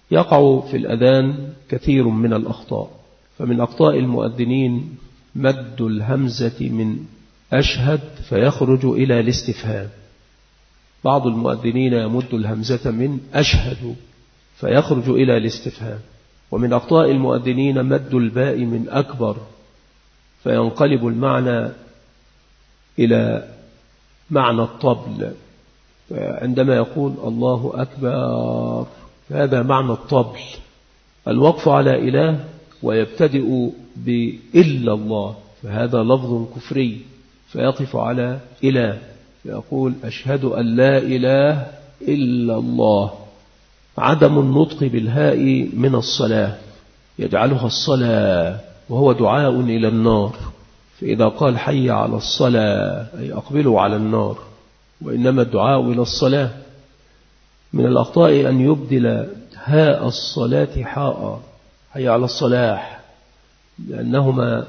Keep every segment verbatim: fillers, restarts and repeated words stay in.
يقع في الأذان كثير من الأخطاء. فمن أخطاء المؤذنين مد الهمزة من أشهد فيخرج إلى الاستفهام. بعض المؤذنين يمد الهمزة من أشهد فيخرج إلى الاستفهام. ومن أخطاء المؤذنين مد الباء من أكبر فينقلب المعنى إلى معنى الطبل، عندما يقول الله أكبر هذا معنى الطبل. الوقف على إله ويبتدئ بإلا الله فهذا لفظ كفري، فيقف على إله فيقول أشهد أن لا إله إلا الله. عدم النطق بالهاء من الصلاة يجعلها الصلاة وهو دعاء إلى النار، فإذا قال حي على الصلاة أي أقبلوا على النار، وإنما الدعاء إلى الصلاة. من الأخطاء أن يبدل هاء الصلاة حاء، حي على الصلاح، لأنهما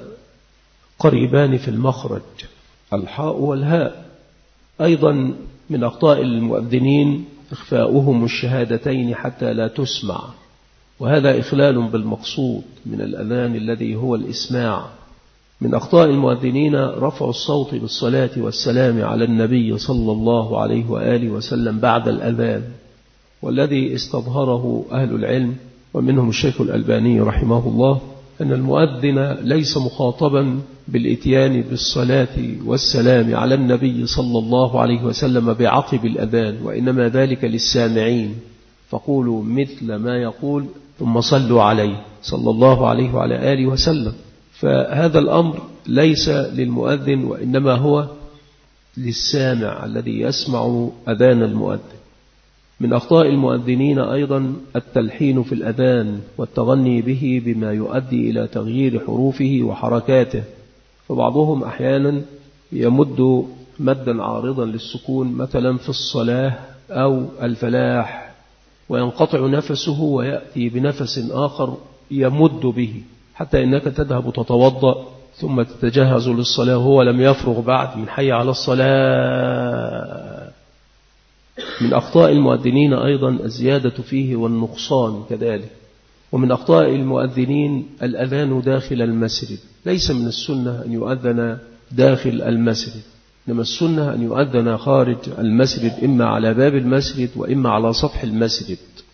قريبان في المخرج الحاء والهاء. أيضا من أخطاء المؤذنين إخفاؤهم الشهادتين حتى لا تسمع، وهذا إخلال بالمقصود من الأذان الذي هو الإسماع. من أخطاء المؤذنين رفع الصوت بالصلاة والسلام على النبي صلى الله عليه وآله وسلم بعد الأذان، والذي استظهره أهل العلم ومنهم الشيخ الألباني رحمه الله أن المؤذن ليس مخاطبا بالإتيان بالصلاة والسلام على النبي صلى الله عليه وسلم بعقب الأذان، وإنما ذلك للسامعين، فقولوا مثل ما يقول ثم صلوا عليه صلى الله عليه وعلى آله وسلم. فهذا الأمر ليس للمؤذن وإنما هو للسامع الذي يسمع أذان المؤذن. من أخطاء المؤذنين أيضا التلحين في الأذان والتغني به بما يؤدي إلى تغيير حروفه وحركاته، فبعضهم أحيانا يمد مدا عارضا للسكون مثلا في الصلاة أو الفلاح وينقطع نفسه ويأتي بنفس آخر يمد به، حتى إنك تذهب تتوضأ ثم تتجهز للصلاة وهو لم يفرغ بعد من حي على الصلاة. من أخطاء المؤذنين أيضا الزيادة فيه والنقصان كذلك. ومن أخطاء المؤذنين الأذان داخل المسجد، ليس من السنة أن يؤذن داخل المسجد، إنما السنة أن يؤذن خارج المسجد، إما على باب المسجد وإما على سطح المسجد.